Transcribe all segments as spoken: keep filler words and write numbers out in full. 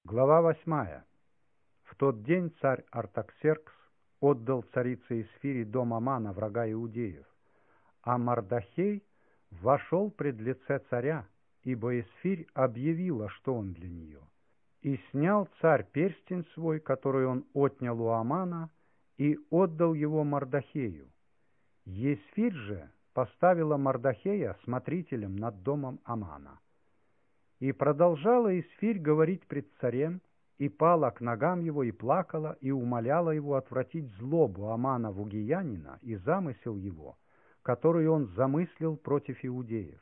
Глава восьмая. В тот день царь Артаксеркс отдал царице Эсфире дом Амана, врага иудеев, а Мардахей вошел пред лице царя, ибо Эсфирь объявила, что он для нее. И снял царь перстень свой, который он отнял у Амана, и отдал его Мардахею. Есфирь же поставила Мардахея смотрителем над домом Амана. И продолжала Эсфирь говорить пред царем, и пала к ногам его, и плакала, и умоляла его отвратить злобу Амана вугиянина и замысел его, который он замыслил против иудеев.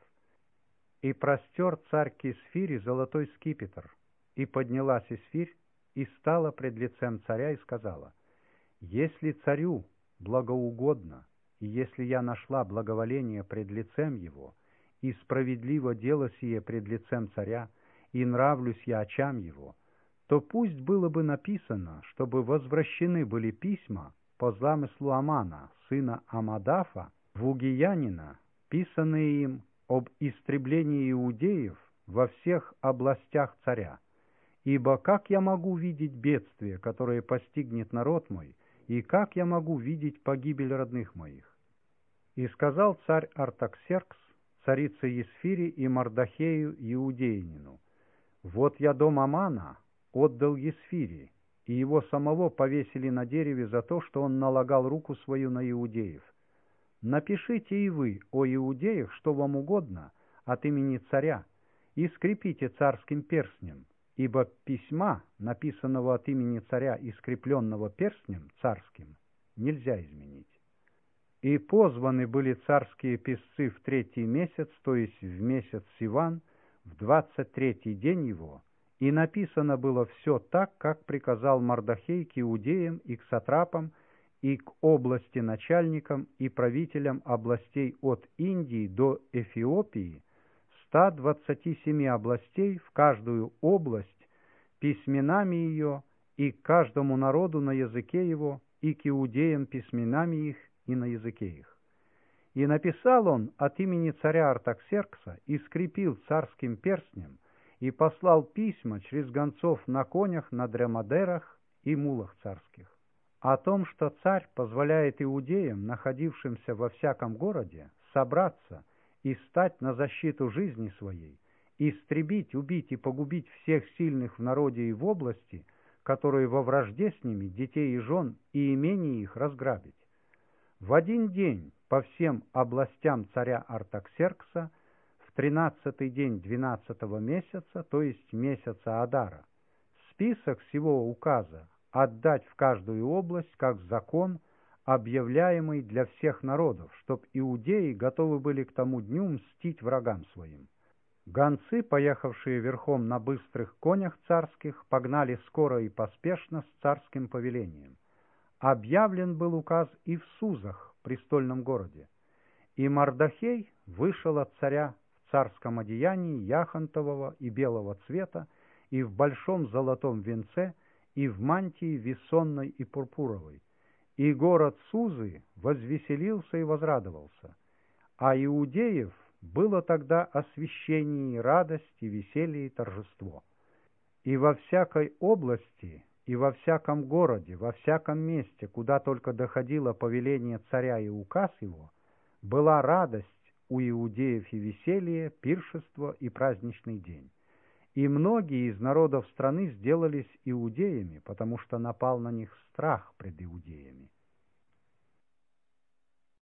И простер царь к Эсфире золотой скипетр, и поднялась Эсфирь, и стала пред лицем царя, и сказала: «Если царю благоугодно, и если я нашла благоволение пред лицем его, и справедливо дело сие пред лицем царя, и нравлюсь я очам его, то пусть было бы написано, чтобы возвращены были письма по замыслу Амана, сына Амадафа, вугиянина, писанные им об истреблении иудеев во всех областях царя. Ибо как я могу видеть бедствие, которое постигнет народ мой, и как я могу видеть погибель родных моих?» И сказал царь Артаксеркс царице Есфире и Мардахею иудеянину: «Вот я дом Амана отдал Есфире, и его самого повесили на дереве за то, что он налагал руку свою на иудеев. Напишите и вы о иудеях, что вам угодно, от имени царя, и скрепите царским перстнем, ибо письма, написанного от имени царя и скрепленного перстнем царским, нельзя изменить». И позваны были царские писцы в третий месяц, то есть в месяц Сиван, в двадцать третий день его, и написано было все так, как приказал Мардахей к иудеям и к сатрапам, и к области начальникам и правителям областей от Индии до Эфиопии, ста двадцати семи областей, в каждую область письменами ее, и к каждому народу на языке его, и к иудеям письменами их, и на языке их. И написал он от имени царя Артаксеркса, и скрепил царским перстнем, и послал письма через гонцов на конях, на дремадерах и мулах царских, о том, что царь позволяет иудеям, находившимся во всяком городе, собраться и стать на защиту жизни своей, истребить, убить и погубить всех сильных в народе и в области, которые во вражде с ними, детей и жен, и имения их разграбить. В один день по всем областям царя Артаксеркса, в тринадцатый день двенадцатого месяца, то есть месяца Адара, список всего указа отдать в каждую область как закон, объявляемый для всех народов, чтоб иудеи готовы были к тому дню мстить врагам своим. Гонцы, поехавшие верхом на быстрых конях царских, погнали скоро и поспешно с царским повелением. Объявлен был указ и в Сузах, престольном городе. И Мардахей вышел от царя в царском одеянии яхонтового и белого цвета, и в большом золотом венце, и в мантии весонной и пурпуровой. И город Сузы возвеселился и возрадовался. А иудеев было тогда освящение, и радость, и веселье, и торжество. И во всякой области, и во всяком городе, во всяком месте, куда только доходило повеление царя и указ его, была радость у иудеев и веселье, пиршество и праздничный день. И многие из народов страны сделались иудеями, потому что напал на них страх пред иудеями.